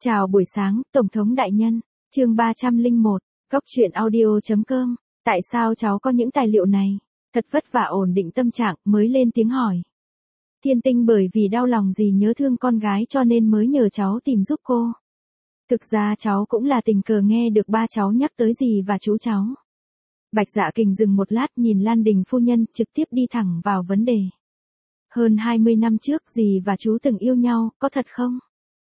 Chào buổi sáng, Tổng thống đại nhân. Chương 301, goctruyện.audio.com. Tại sao cháu có những tài liệu này? Thật vất vả ổn định tâm trạng mới lên tiếng hỏi. Thiên Tinh bởi vì đau lòng gì nhớ thương con gái cho nên mới nhờ cháu tìm giúp cô. Thực ra cháu cũng là tình cờ nghe được ba cháu nhắc tới dì và chú cháu. Bạch Dạ Kình dừng một lát nhìn Lan Đình phu nhân trực tiếp đi thẳng vào vấn đề. Hơn 20 năm trước dì và chú từng yêu nhau, có thật không?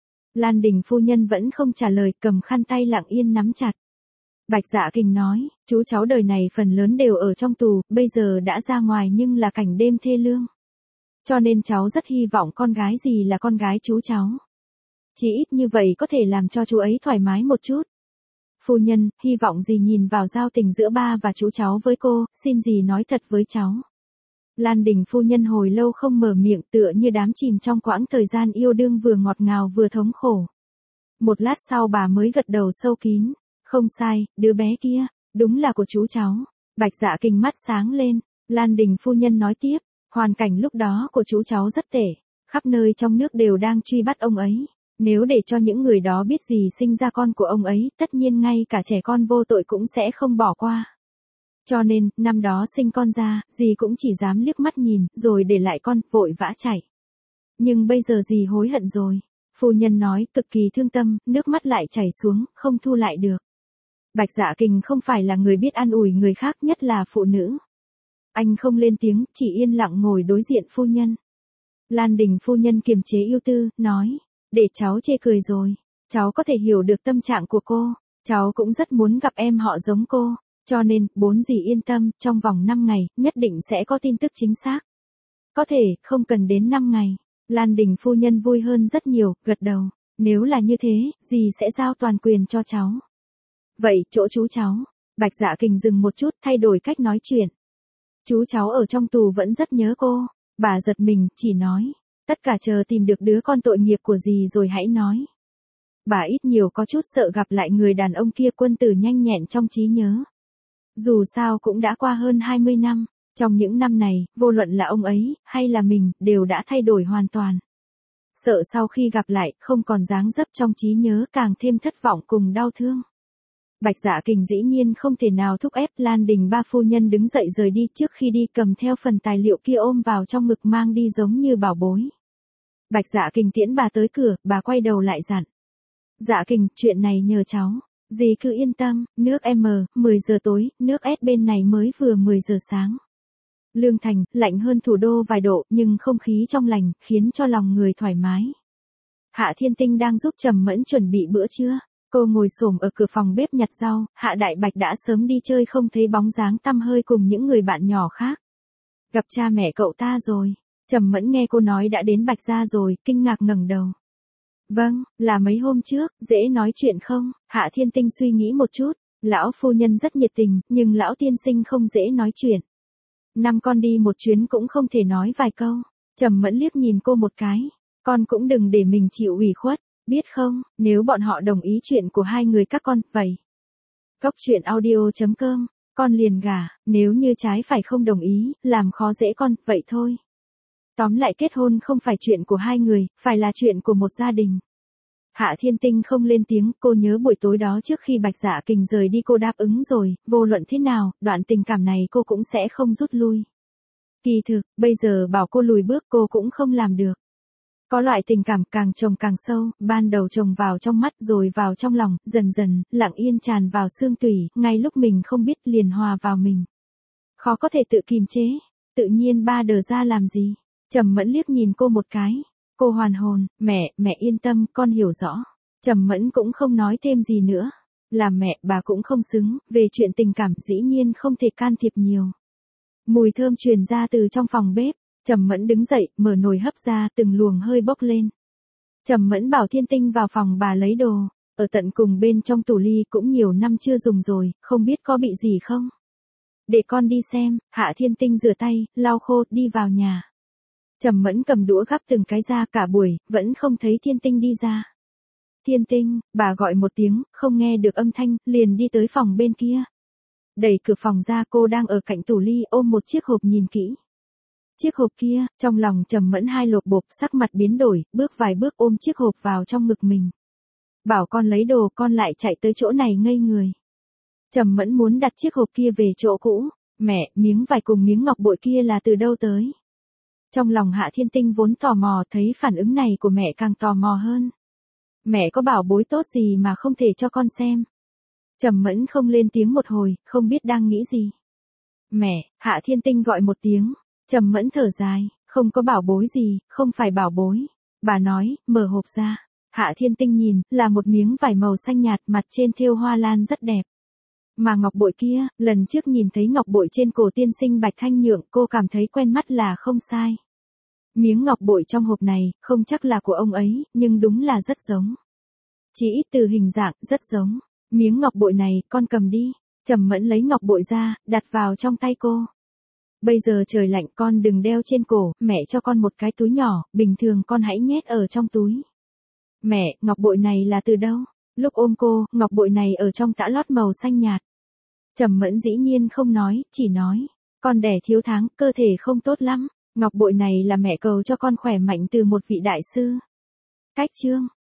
Lan Đình phu nhân vẫn không trả lời, cầm khăn tay lặng yên nắm chặt. Bạch Dạ Kình nói, chú cháu đời này phần lớn đều ở trong tù, bây giờ đã ra ngoài nhưng là cảnh đêm thê lương. Cho nên cháu rất hy vọng con gái dì là con gái chú cháu. Chỉ ít như vậy có thể làm cho chú ấy thoải mái một chút. Phu nhân, hy vọng dì nhìn vào giao tình giữa ba và chú cháu với cô, xin dì nói thật với cháu. Lan Đình phu nhân hồi lâu không mở miệng tựa như đám chìm trong quãng thời gian yêu đương vừa ngọt ngào vừa thống khổ. Một lát sau bà mới gật đầu sâu kín. Không sai, đứa bé kia, đúng là của chú cháu. Bạch Dạ Kình mắt sáng lên. Lan Đình phu nhân nói tiếp, hoàn cảnh lúc đó của chú cháu rất tệ. Khắp nơi trong nước đều đang truy bắt ông ấy. Nếu để cho những người đó biết dì sinh ra con của ông ấy, tất nhiên ngay cả trẻ con vô tội cũng sẽ không bỏ qua. Cho nên, năm đó sinh con ra, dì cũng chỉ dám liếc mắt nhìn, rồi để lại con, vội vã chạy. Nhưng bây giờ dì hối hận rồi. Phu nhân nói, cực kỳ thương tâm, nước mắt lại chảy xuống, không thu lại được. Bạch Dạ Kình không phải là người biết an ủi người khác, nhất là phụ nữ. Anh không lên tiếng, chỉ yên lặng ngồi đối diện phu nhân. Lan Đình phu nhân kiềm chế ưu tư, nói, để cháu chê cười rồi. Cháu có thể hiểu được tâm trạng của cô. Cháu cũng rất muốn gặp em họ giống cô. Cho nên, bốn dì yên tâm, trong vòng 5 ngày, nhất định sẽ có tin tức chính xác. Có thể, không cần đến 5 ngày. Lan Đình phu nhân vui hơn rất nhiều, gật đầu. Nếu là như thế, dì sẽ giao toàn quyền cho cháu. Vậy, chỗ chú cháu. Bạch Dạ Kình dừng một chút, thay đổi cách nói chuyện. Chú cháu ở trong tù vẫn rất nhớ cô. Bà giật mình, chỉ nói. Tất cả chờ tìm được đứa con tội nghiệp của dì rồi hãy nói. Bà ít nhiều có chút sợ gặp lại người đàn ông kia, quân tử nhanh nhẹn trong trí nhớ. Dù sao cũng đã qua hơn 20 năm, trong những năm này, vô luận là ông ấy, hay là mình, đều đã thay đổi hoàn toàn. Sợ sau khi gặp lại, không còn dáng dấp trong trí nhớ, càng thêm thất vọng cùng đau thương. Bạch Dạ Kình dĩ nhiên không thể nào thúc ép. Lan Đình ba phu nhân đứng dậy rời đi, trước khi đi cầm theo phần tài liệu kia ôm vào trong ngực mang đi giống như bảo bối. Bạch Dạ Kình tiễn bà tới cửa, bà quay đầu lại dặn. Dạ Kình, chuyện này nhờ cháu. Dì cứ yên tâm, nước M, 10 giờ tối, nước S bên này mới vừa 10 giờ sáng. Lương Thành, lạnh hơn thủ đô vài độ, nhưng không khí trong lành, khiến cho lòng người thoải mái. Hạ Thiên Tinh đang giúp Trầm Mẫn chuẩn bị bữa trưa. Cô ngồi xổm ở cửa phòng bếp nhặt rau, Hạ Đại Bạch đã sớm đi chơi không thấy bóng dáng tăm hơi cùng những người bạn nhỏ khác. Gặp cha mẹ cậu ta rồi. Trầm Mẫn nghe cô nói đã đến Bạch gia rồi, kinh ngạc ngẩng đầu. Vâng, là mấy hôm trước, dễ nói chuyện không? Hạ Thiên Tinh suy nghĩ một chút, lão phu nhân rất nhiệt tình, nhưng lão tiên sinh không dễ nói chuyện. Năm con đi một chuyến cũng không thể nói vài câu. Trầm Mẫn liếc nhìn cô một cái, con cũng đừng để mình chịu ủy khuất, biết không, nếu bọn họ đồng ý chuyện của hai người các con, vậy. Goctruyện.audio.com, con liền gả, nếu như trái phải không đồng ý, làm khó dễ con, vậy thôi. Tóm lại kết hôn không phải chuyện của hai người, phải là chuyện của một gia đình. Hạ Thiên Tinh không lên tiếng, cô nhớ buổi tối đó trước khi Bạch Dạ Kình rời đi cô đáp ứng rồi, vô luận thế nào, đoạn tình cảm này cô cũng sẽ không rút lui. Kỳ thực, bây giờ bảo cô lùi bước cô cũng không làm được. Có loại tình cảm càng trồng càng sâu, ban đầu trồng vào trong mắt rồi vào trong lòng, dần dần, lặng yên tràn vào xương tủy, ngay lúc mình không biết liền hòa vào mình. Khó có thể tự kìm chế, tự nhiên ba đờ ra làm gì. Trầm Mẫn liếc nhìn cô một cái. Cô hoàn hồn, mẹ yên tâm, con hiểu rõ. Trầm Mẫn cũng không nói thêm gì nữa. Làm mẹ, bà cũng không xứng, về chuyện tình cảm dĩ nhiên không thể can thiệp nhiều. Mùi thơm truyền ra từ trong phòng bếp. Trầm Mẫn đứng dậy, mở nồi hấp ra, từng luồng hơi bốc lên. Trầm Mẫn bảo Thiên Tinh vào phòng bà lấy đồ. Ở tận cùng bên trong tủ ly cũng nhiều năm chưa dùng rồi, không biết có bị gì không. Để con đi xem. Hạ Thiên Tinh rửa tay, lau khô, đi vào nhà. Trầm Mẫn cầm đũa gắp từng cái ra, cả buổi, vẫn không thấy Thiên Tinh đi ra. Thiên Tinh, bà gọi một tiếng, không nghe được âm thanh, liền đi tới phòng bên kia. Đẩy cửa phòng ra, cô đang ở cạnh tủ ly ôm một chiếc hộp nhìn kỹ. Chiếc hộp kia, trong lòng Trầm Mẫn hai lột bột, sắc mặt biến đổi, bước vài bước ôm chiếc hộp vào trong ngực mình. Bảo con lấy đồ con lại chạy tới chỗ này ngây người. Trầm Mẫn muốn đặt chiếc hộp kia về chỗ cũ. Mẹ, miếng vải cùng miếng ngọc bội kia là từ đâu tới? Trong lòng Hạ Thiên Tinh vốn tò mò, thấy phản ứng này của mẹ càng tò mò hơn. Mẹ có bảo bối tốt gì mà không thể cho con xem? Trầm Mẫn không lên tiếng một hồi, không biết đang nghĩ gì. Mẹ, Hạ Thiên Tinh gọi một tiếng. Trầm Mẫn thở dài, không có bảo bối gì, không phải bảo bối. Bà nói, mở hộp ra. Hạ Thiên Tinh nhìn, là một miếng vải màu xanh nhạt, mặt trên thêu hoa lan rất đẹp. Mà ngọc bội kia, lần trước nhìn thấy ngọc bội trên cổ tiên sinh Bạch Thanh Nhượng, cô cảm thấy quen mắt là không sai. Miếng ngọc bội trong hộp này, không chắc là của ông ấy, nhưng đúng là rất giống. Chỉ ít từ hình dạng, rất giống. Miếng ngọc bội này, con cầm đi. Trầm Mẫn lấy ngọc bội ra, đặt vào trong tay cô. Bây giờ trời lạnh, con đừng đeo trên cổ, mẹ cho con một cái túi nhỏ, bình thường con hãy nhét ở trong túi. Mẹ, ngọc bội này là từ đâu? Lúc ôm cô, ngọc bội này ở trong tã lót màu xanh nhạt. Trầm Mẫn dĩ nhiên không nói, chỉ nói, con đẻ thiếu tháng, cơ thể không tốt lắm, ngọc bội này là mẹ cầu cho con khỏe mạnh từ một vị đại sư. Cách chương